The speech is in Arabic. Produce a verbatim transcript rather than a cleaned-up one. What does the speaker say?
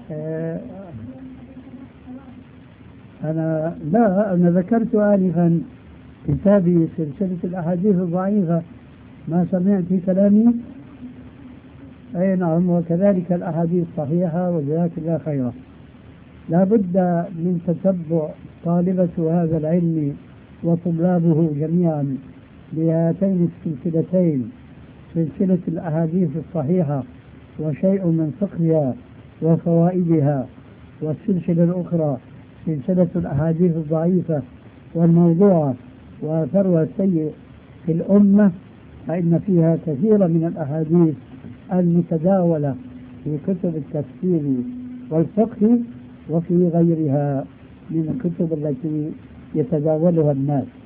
آه، أنا لا أنا ذكرت آنفا كتابي سلسلة الأحاديث الضعيفة، ما سمعت كلامي؟ أي نعم، وكذلك الأحاديث الصحيحة، وجزاك الله خيرا. لا بد من تتبع طالبة هذا العلم وطلابه جميعا بهاتين السلسلتين، سلسلة الأحاديث الصحيحة وشيء من فقهها وفوائدها، والسلسلة الأخرى سلسلة الأحاديث الضعيفة والموضوعة وأثرها السيء في الأمة، فإن فيها كثيرا من الأحاديث المتداولة في كتب التفسير والفقه وفي غيرها من الكتب التي يتداولها الناس.